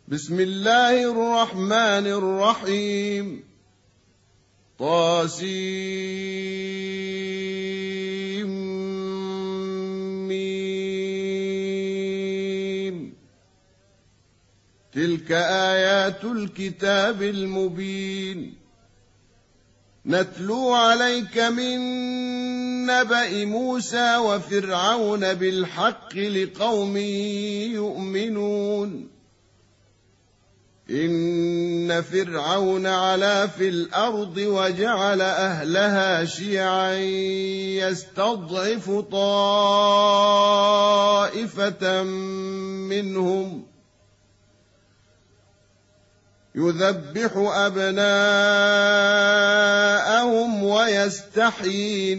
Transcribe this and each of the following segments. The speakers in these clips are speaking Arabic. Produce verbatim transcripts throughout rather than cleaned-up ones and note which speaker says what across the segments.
Speaker 1: بسم الله الرحمن الرحيم طاسيم تلك آيات الكتاب المبين نتلو عليك من نبأ موسى وفرعون بالحق لقوم يؤمنون إن فرعون علا في الأرض وجعل أهلها شيعا يستضعف طائفة منهم يذبح أبناءهم ويستحيي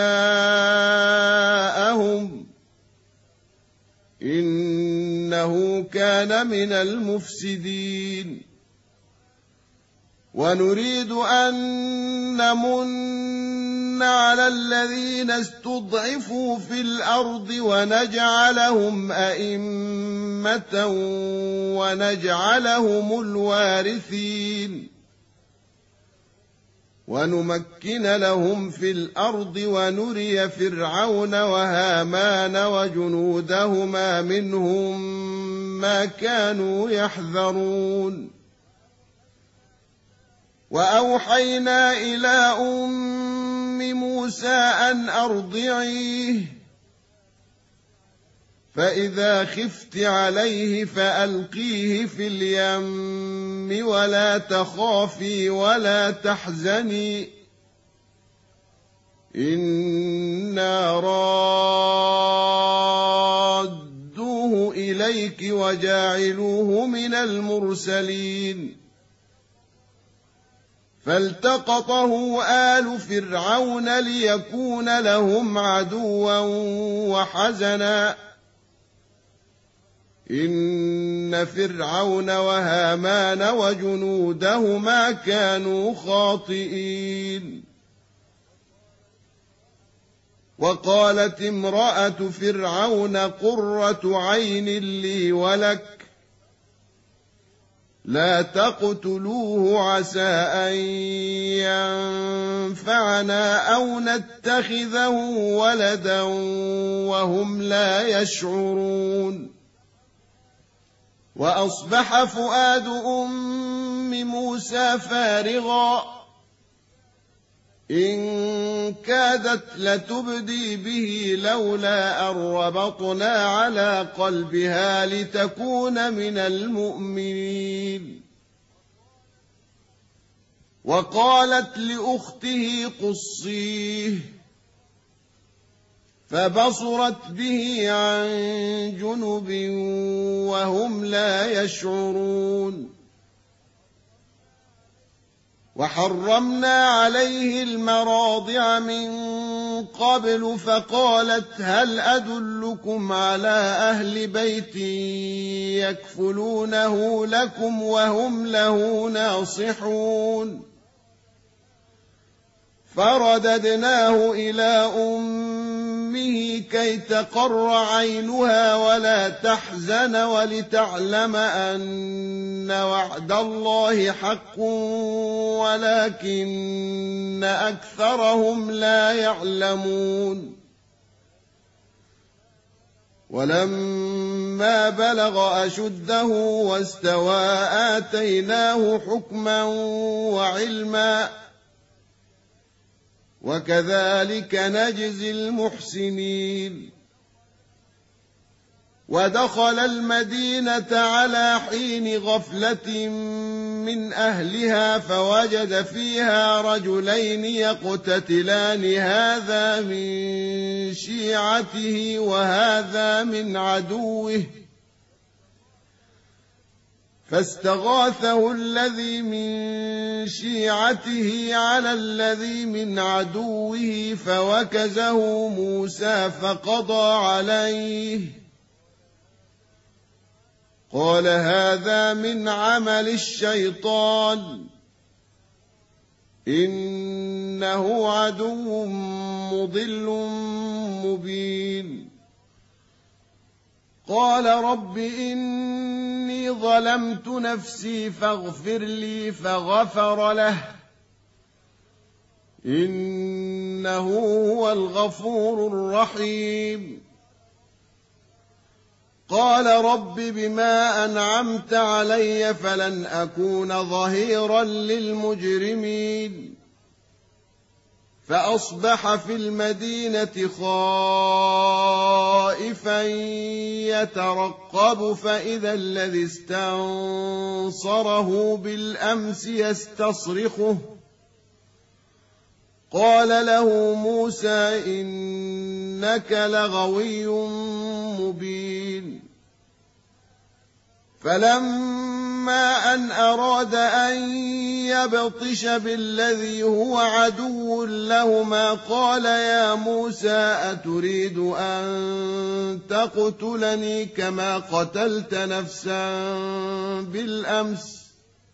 Speaker 1: نساءهم إنه كان من المفسدين ونريد أن نمن على الذين استضعفوا في الأرض ونجعلهم أئمة ونجعلهم الوارثين ونمكن لهم في الأرض ونري فرعون وهامان وجنودهما منهم ما كانوا يحذرون وأوحينا إلى أم موسى أن أرضعيه فإذا خفت عليه فألقيه في اليم ولا تخافي ولا تحزني إنا رادوه إليك وجاعلوه من المرسلين فالتقطه آل فرعون ليكون لهم عدوا وحزنا إن فرعون وهامان وجنودهما كانوا خاطئين وقالت امرأة فرعون قرة عين لي ولك لا تقتلوه عسى أن ينفعنا أو نتخذه ولدا وهم لا يشعرون وأصبح فؤاد أم موسى فارغا إن كادت لتبدي به لولا أن ربطنا على قلبها لتكون من المؤمنين وقالت لأخته قصيه فبصرت به عن جنب وهم لا يشعرون وحرمنا عليه المراضع من قبل فقالت هل أدلكم على أهل بيت يكفلونه لكم وهم له ناصحون فرددناه إلى أمه كي تقر عينها ولا تحزن ولتعلم أن وعد الله حق ولكن أكثرهم لا يعلمون ولما بلغ أشده واستوى آتيناه حكما وعلما وكذلك نجزي المحسنين ودخل المدينة على حين غفلة من أهلها فوجد فيها رجلين يقتتلان هذا من شيعته وهذا من عدوه فاستغاثه الذي من شيعته على الذي من عدوه فوكزه موسى فقضى عليه قال هذا من عمل الشيطان إنه عدو مضل مبين قال رب إني ظلمت نفسي فاغفر لي فغفر له إنه هو الغفور الرحيم قال رب بما أنعمت علي فلن أكون ظهيرا للمجرمين فأصبح في المدينة خائفا يترقب فإذا الذي استنصره بالأمس يستصرخه قال له موسى إنك لغوي مبين فلما أن أراد أن يبطش بالذي هو عدو لهما قال يا موسى أتريد أن تقتلني كما قتلت نفسا بالأمس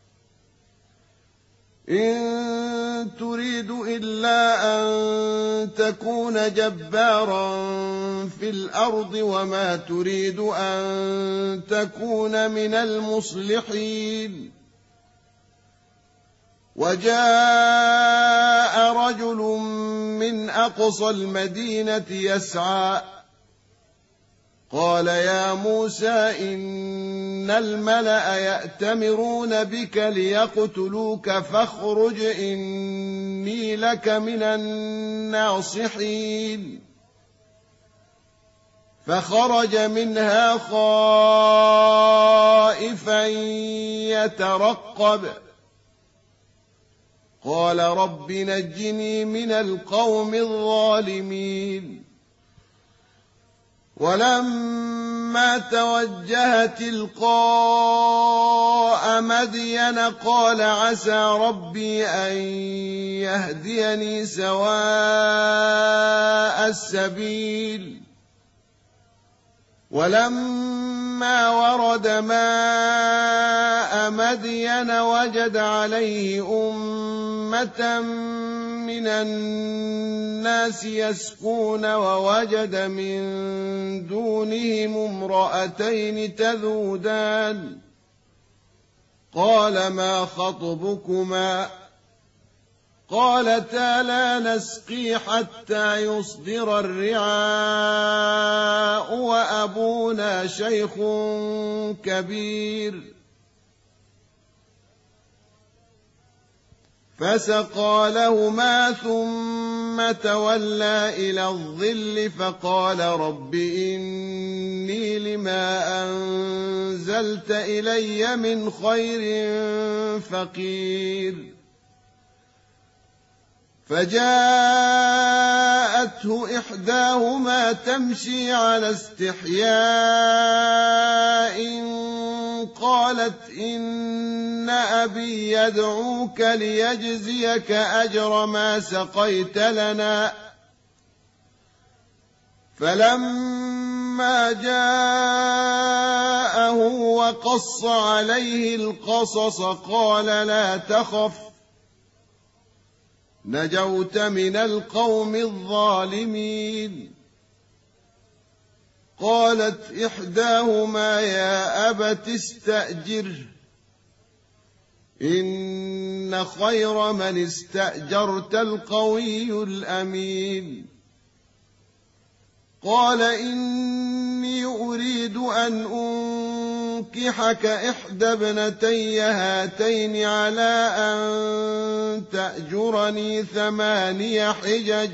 Speaker 1: إن تريد إلا أن تكون جبارا في الأرض وما تريد أن تكون من المصلحين وجاء رجل من أقصى المدينة يسعى قال يا موسى إن الملأ يأتمرون بك ليقتلوك فاخرج إني لك من الناصحين فخرج منها خائفا يترقب قال رب نجني من القوم الظالمين ولما توجه تلقاء مدين قال عسى ربي أن يهديني سواء السبيل ولما ورد ماء مدين وجد عليه أمة من الناس يسقون ووجد من دونهم امرأتين تذودان قال ما خطبكما قالتا لا نسقي حتى يصدر الرعاء وأبونا شيخ كبير فسقى لهما ثم تولى إلى الظل فقال رب إني لما أنزلت إلي من خير فقير فجاءته إحداهما تمشي على استحياء قالت إن أبي يدعوك ليجزيك أجر ما سقيت لنا فلما جاءه وقص عليه القصص قال لا تخف نجوت من القوم الظالمين قالت إحداهما يا أبت استأجره إن خير من استأجرت القوي الأمين قال إني أريد أن أنكحك إحدى ابنتي هاتين على أن تأجرني ثماني حجج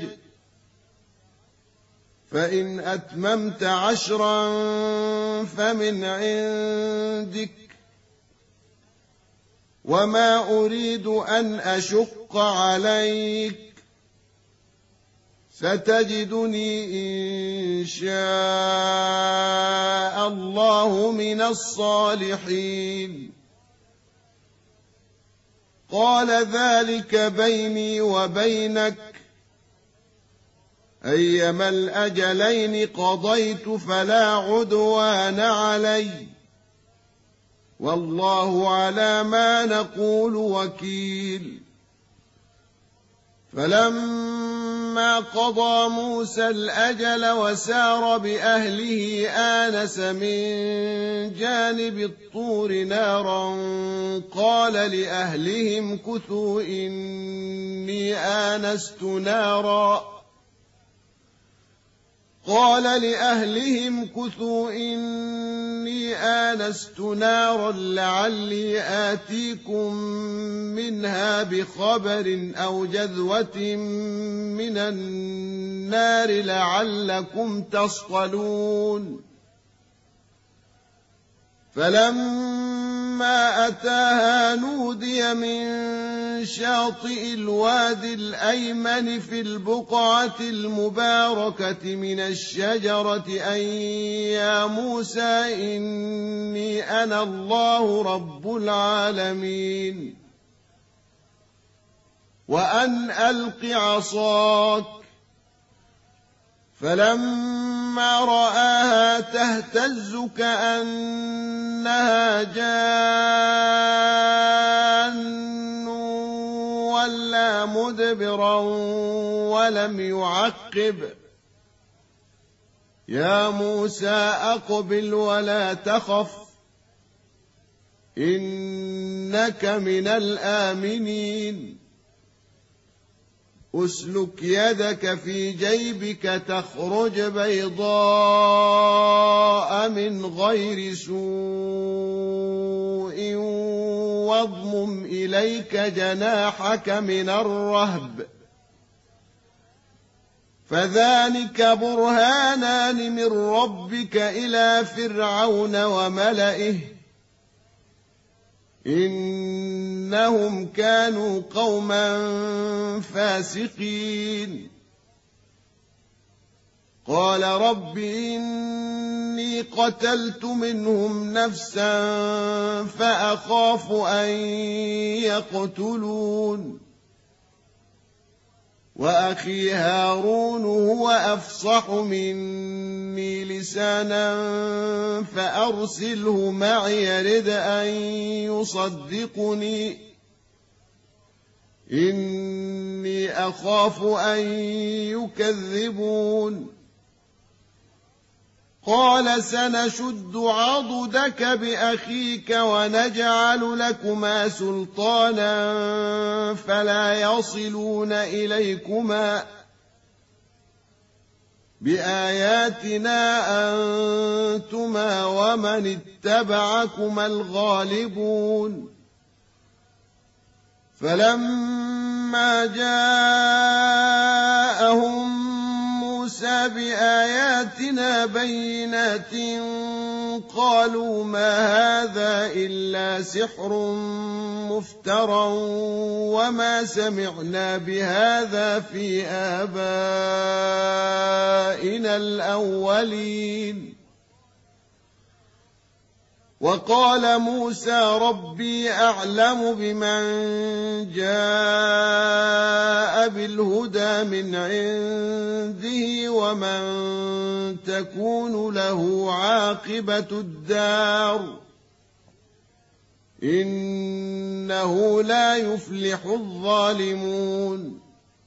Speaker 1: فإن أتممت عشرا فمن عندك وما أريد أن أشق عليك ستجدني إن شاء الله من الصالحين قال ذلك بيني وبينك أيما الأجلين قضيت فلا عدوان علي والله على ما نقول وكيل فلما فلما قضى موسى الأجل وسار بأهله آنس من جانب الطور نارا قال لأهلهم امكثوا إني آنست نارا قال لأهلهم امكثوا إني آنست نارا لعلي آتيكم منها بخبر أو جذوة من النار لعلكم تصطلون فلما أتاها نودي من شاطئ الوادي الأيمن في البقعة المباركة من الشجرة أن يا موسى إني أنا الله رب العالمين وأن ألق عصاك فلما رآها تهتز كأنها جان ولا مدبرا ولم يعقب يا موسى أقبل ولا تخف إنك من الآمنين أسلك يدك في جيبك تخرج بيضاء من غير سوء واضمم إليك جناحك من الرهب فذلك برهانان من ربك إلى فرعون وملئه إنهم كانوا قوما فاسقين قال رب إني قتلت منهم نفسا فأخاف أن يقتلون وأخي هارون هو أفصح مني لسانا فأرسله معي يرد أن يصدقني إني أخاف أن يكذبون قال سنشد عضدك بأخيك ونجعل لكما سلطانا فلا يصلون إليكما بآياتنا أنتما ومن اتبعكما الغالبون فلما جاءهم موسى بآياتنا بينات قالوا ما هذا إلا سحر مفترى وما سمعنا بهذا في آبائنا الأولين وقال موسى ربي أعلم بمن جاء بالهدى من عنده ومن تكون له عاقبة الدار إنه لا يفلح الظالمون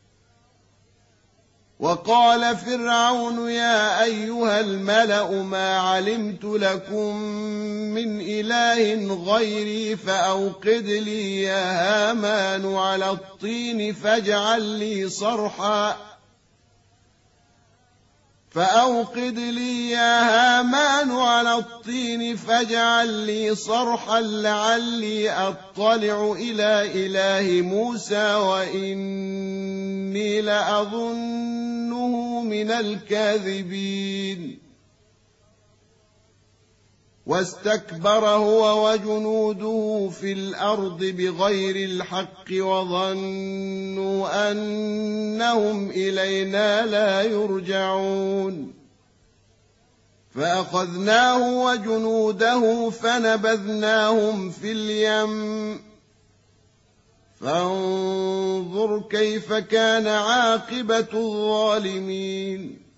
Speaker 1: وقال فرعون يا أيها الملأ ما علمت لكم من إله غيري فأوقد لي يا هامان على الطين فاجعل لي صرحا فأوقد لي يا هامان على الطين فاجعل لي صرحا لعلي أطلع إلى إله موسى وإني لأظنه من الكاذبين واستكبر هو وجنوده في الأرض بغير الحق وظنوا أنهم إلينا لا يرجعون فأخذناه وجنوده فنبذناهم في اليم فانظر كيف كان عاقبة الظالمين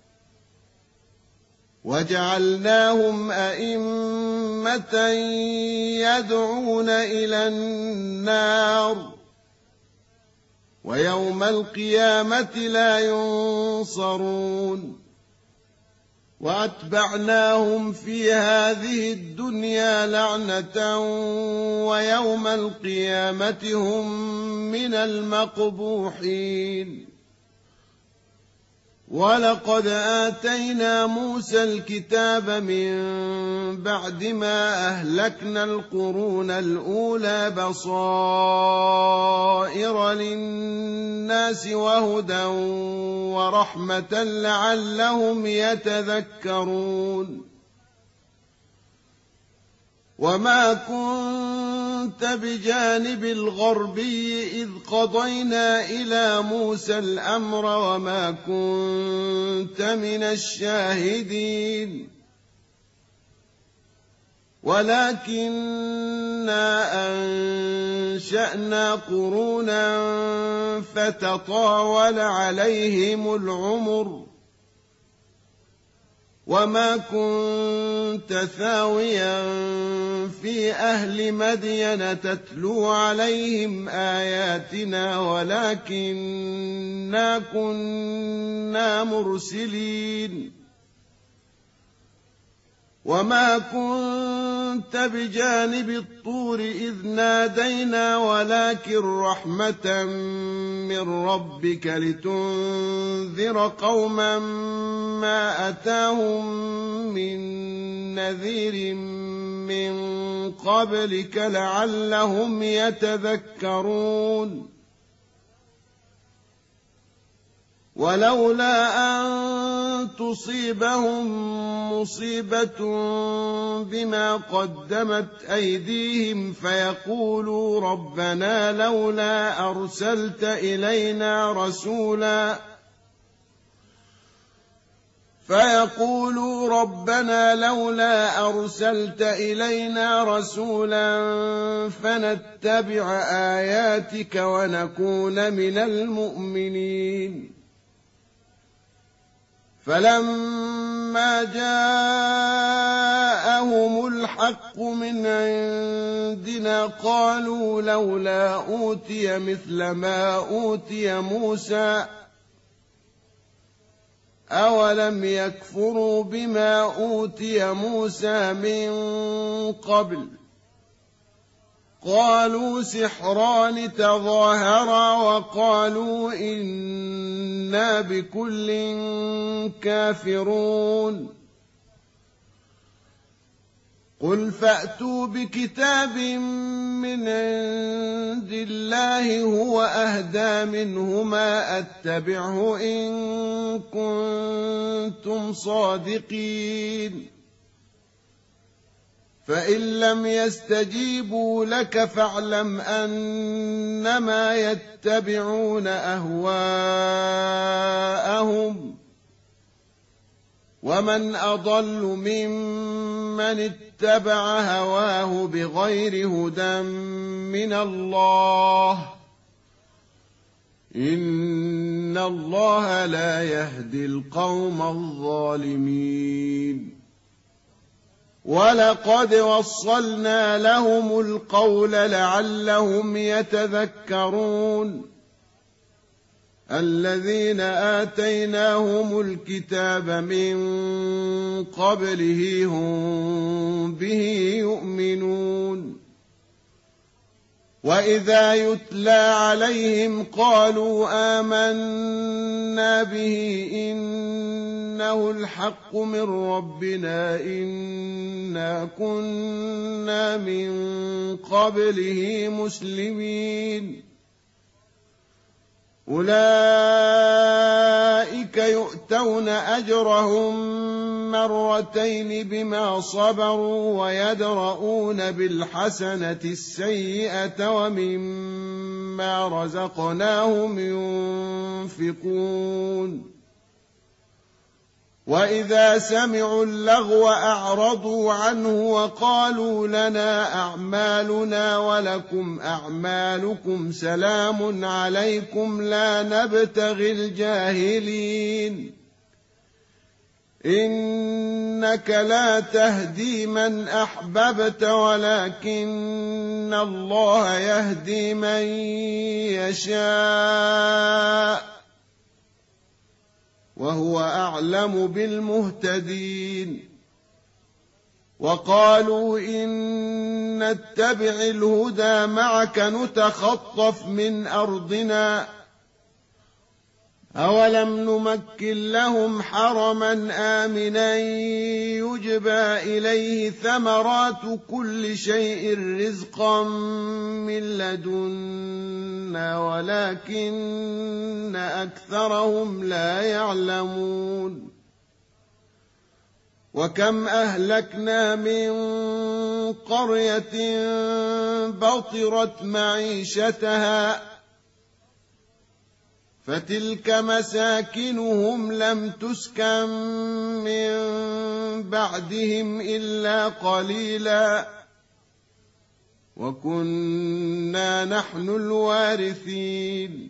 Speaker 1: وجعلناهم أئمة يدعون إلى النار ويوم القيامة لا ينصرون وأتبعناهم في هذه الدنيا لعنة ويوم القيامة هم من المقبوحين ولقد آتينا موسى الكتاب من بعد ما أهلكنا القرون الأولى بصائر للناس وهدى ورحمة لعلهم يتذكرون وما كنت بجانب الغربي إذ قضينا إلى موسى الأمر وما كنت من الشاهدين ولكننا أنشأنا قرونا فتطاول عليهم العمر وما كنت ثاويا في أهل مدين تتلو عليهم آياتنا ولكننا كنا مرسلين وما كنت بجانب الطور إذ نادينا ولكن رحمة من ربك لتنذر قوما ما أتاهم من نذير من قبلك لعلهم يتذكرون ولولا أن تصيبهم مصيبة بما قدمت أيديهم فيقولوا ربنا لولا أرسلت إلينا رسولا فيقولوا ربنا لولا أرسلت إلينا رسولا فنتبع آياتك ونكون من المؤمنين فلما جاءهم الحق من عندنا قالوا لولا أوتي مثل ما أوتي موسى أولم يكفروا بما أوتي موسى من قبل قالوا سحران تظاهرا وقالوا إنا بكل كافرون قل فأتوا بكتاب من عند الله هو أهدى منهما أتبعه إن كنتم صادقين فإن لم يستجيبوا لك فاعلم أنما يتبعون أهواءهم ومن أضل ممن اتبع هواه بغير هدى من الله إن الله لا يهدي القوم الظالمين ولقد وصلنا لهم القول لعلهم يتذكرون الذين آتيناهم الكتاب من قبله هم به يؤمنون وإذا يتلى عليهم قالوا آمنا به إنه الحق من ربنا إنا كنا من قبله مسلمين أولئك يؤتون أجرهم مرتين بما صبروا ويدرؤون بالحسنة السيئة ومما رزقناهم ينفقون وإذا سمعوا اللغو أعرضوا عنه وقالوا لنا أعمالنا ولكم أعمالكم سلام عليكم لا نبتغي الجاهلين إنك لا تهدي من أحببت ولكن الله يهدي من يشاء وهو أعلم بالمهتدين. وقالوا إن نتبع الهدى معك نتخطف من أرضنا أولم نمكن لهم حرما آمنا يجبى إليه ثمرات كل شيء رزقا من لدنا ولكن أكثرهم لا يعلمون. وكم أهلكنا من قرية بطرت معيشتها فتلك مساكنهم لم تسكن من بعدهم إلا قليلا وكنا نحن الوارثين.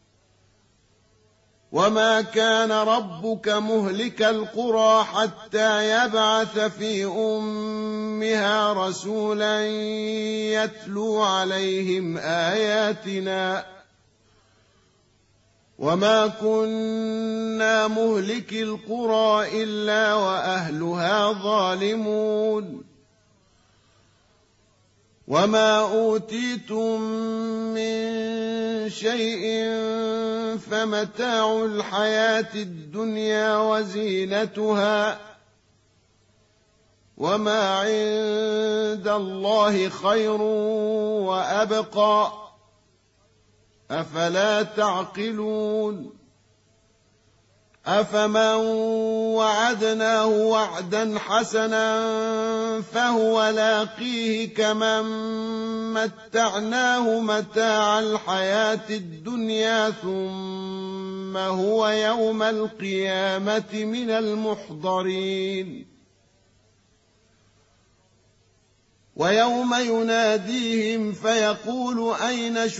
Speaker 1: وما كان ربك مهلك القرى حتى يبعث في أمها رسولا يتلو عليهم آياتنا وما كنا مهلك القرى إلا وأهلها ظالمون. وما أوتيتم من شيء فمتاع الحياة الدنيا وزينتها وما عند الله خير وأبقى أفلا تعقلون. أفمن وعدناه وعدا حسنا فهو لاقيه كمن متعناه متاع الحياة الدنيا ثم هو يوم القيامة من المحضرين. ويوم يناديهم فيقول أين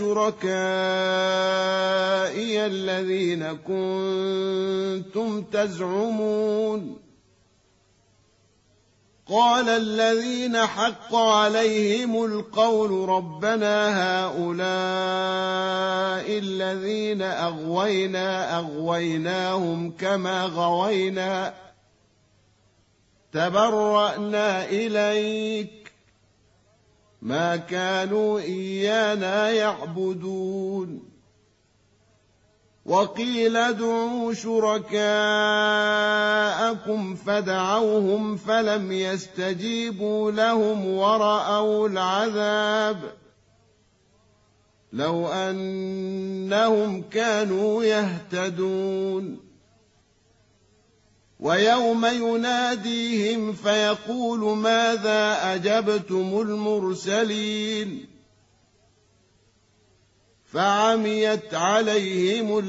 Speaker 1: شركائي الذين كنتم تزعمون قال الذين حق عليهم القول ربنا هؤلاء الذين أغوينا أغويناهم كما غوينا تبرأنا إليك ما كانوا إيانا يعبدون. وقيل ادعوا شركاءكم فدعوهم فلم يستجيبوا لهم ورأوا العذاب لو أنهم كانوا يهتدون. ويوم يناديهم فيقول ماذا أجبتم المرسلين فعميت عليهم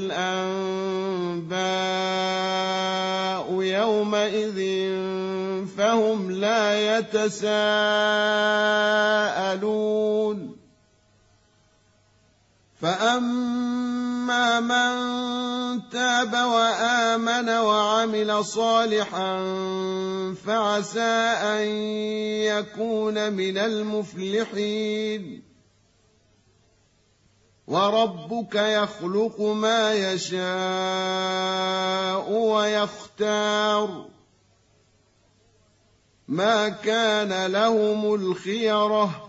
Speaker 1: الأنباء يومئذ فهم لا يتساءلون. فأما من تاب وآمن وعمل صالحا فعسى أن يكون من المفلحين. وربك يخلق ما يشاء ويختار ما كان لهم الخيرة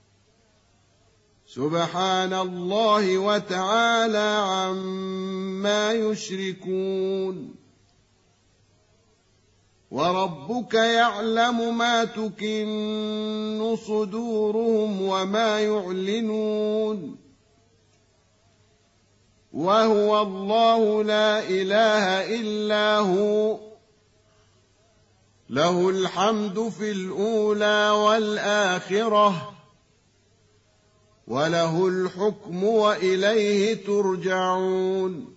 Speaker 1: سبحان الله وتعالى عما يشركون. وربك يعلم ما تكن صدورهم وما يعلنون وهو الله لا إله إلا هو له الحمد في الأولى والآخرة وله الحكم وإليه ترجعون.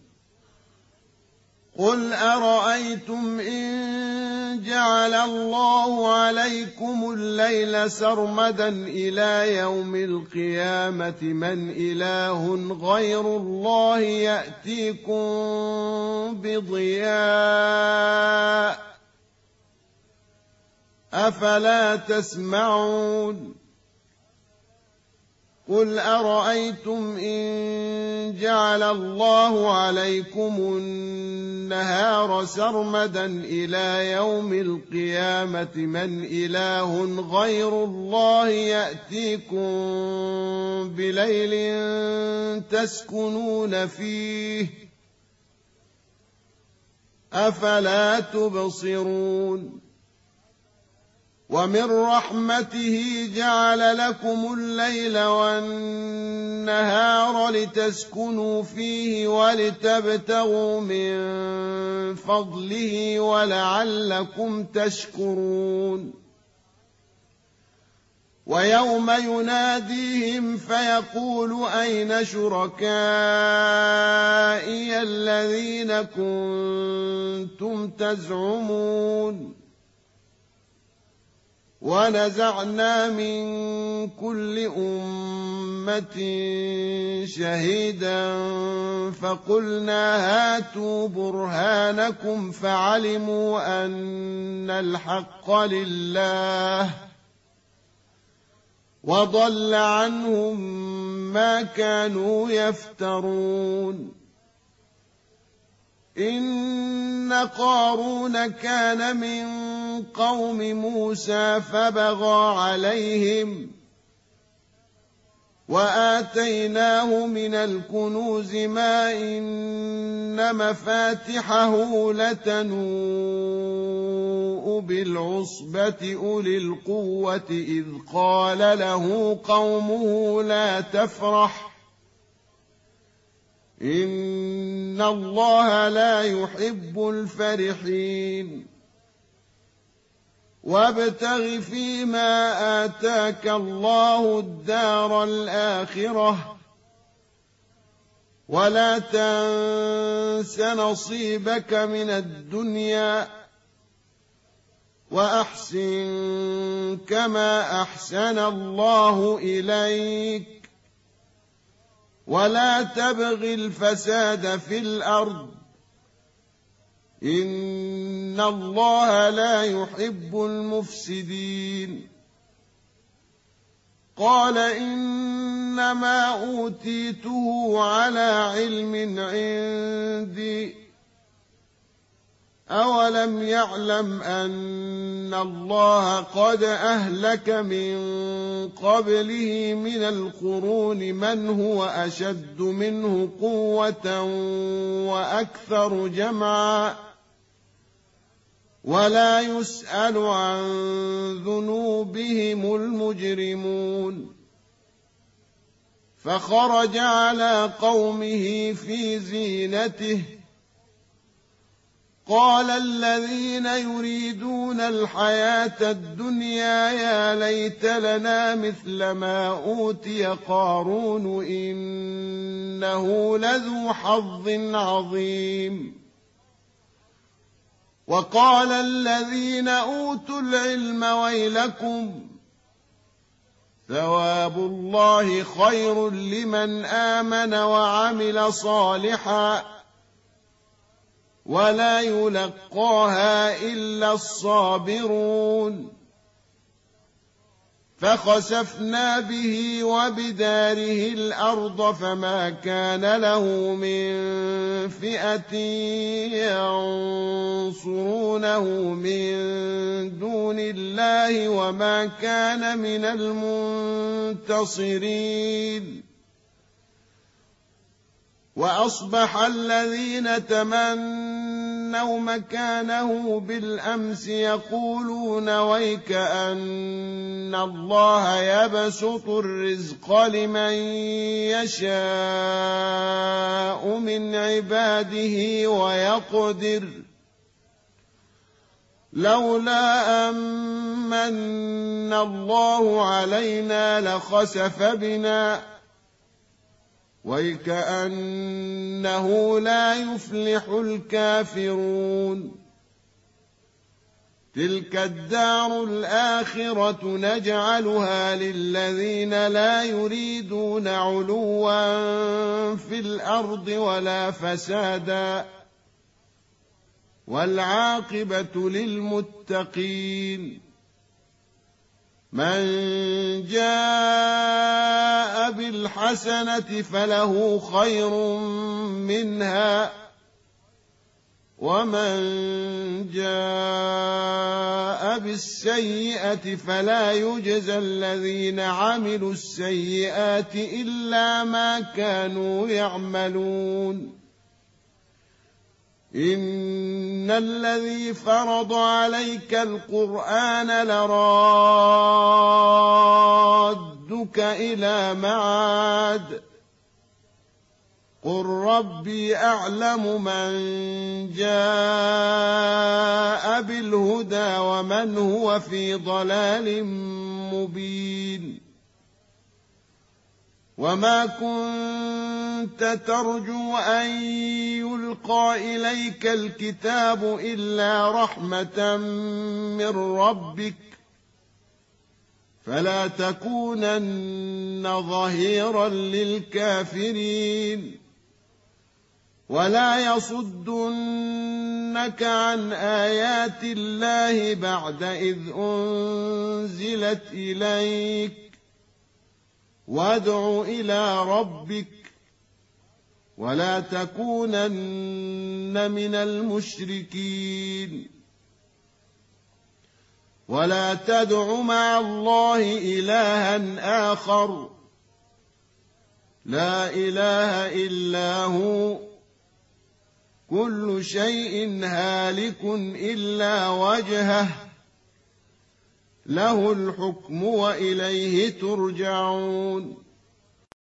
Speaker 1: قل أرأيتم إن جعل الله عليكم الليل سرمدا إلى يوم القيامة من إله غير الله يأتيكم بضياء أفلا تسمعون قل أرأيتم إن جعل الله عليكم النهار سرمدا إلى يوم القيامة من إله غير الله يأتيكم بليل تسكنون فيه أفلا تبصرون ومن رحمته جعل لكم الليل والنهار لتسكنوا فيه ولتبتغوا من فضله ولعلكم تشكرون ويوم يناديهم فيقول أين شركائي الذين كنتم تزعمون ونزعنا من كل أمة شهيدا فقلنا هاتوا برهانكم فعلموا أن الحق لله وضل عنهم ما كانوا يفترون إن قارون كان من قوم موسى فبغى عليهم وآتيناه من الكنوز ما إن مفاتحه لتنوء بالعصبة أولي القوة إذ قال له قومه لا تفرح إن الله لا يحب الفرحين وابتغ فيما آتاك الله الدار الآخرة ولا تنس نصيبك من الدنيا وأحسن كما أحسن الله إليك ولا تبغ الفساد في الأرض إن الله لا يحب المفسدين قال إنما أوتيته على علم عندي أولم يعلم أن الله قد أهلك من قبله من القرون من هو أشد منه قوة وأكثر جمعا ولا يسأل عن ذنوبهم المجرمون فخرج على قومه في زينته قال الذين يريدون الحياة الدنيا يا ليت لنا مثل ما أوتي قارون إنه لذو حظ عظيم وقال الذين أوتوا العلم ويلكم ثواب الله خير لمن آمن وعمل صالحا ولا يلقاها إلا الصابرون فخسفنا به وبداره الأرض فما كان له من فئة ينصرونه من دون الله وما كان من المنتصرين وأصبح الذين تمنوا مكانه بالأمس يقولون ويك أن الله يبسط الرزق لمن يشاء من عباده ويقدر لولا أمن الله علينا لخسف بنا ويكأنه لا يفلح الكافرون تلك الدار الآخرة نجعلها للذين لا يريدون علوا في الأرض ولا فسادا والعاقبة للمتقين من جاء بالحسنة فله خير منها ومن جاء بالسيئة فلا يجزى الذين عملوا السيئات إلا ما كانوا يعملون إن الذي فرض عليك القرآن لرادك إلى معاد قل ربي أعلم من جاء بالهدى ومن هو في ضلال مبين وما كنت ترجو أن يلقى إليك الكتاب إلا رحمة من ربك فلا تكونن ظهيرا للكافرين ولا يصدنك عن آيات الله بعد إذ أنزلت إليك وادع إلى ربك ولا تكونن من المشركين ولا تدع مع الله إلها آخر لا إله إلا هو كل شيء هالك إلا وجهه له الحكم وإليه ترجعون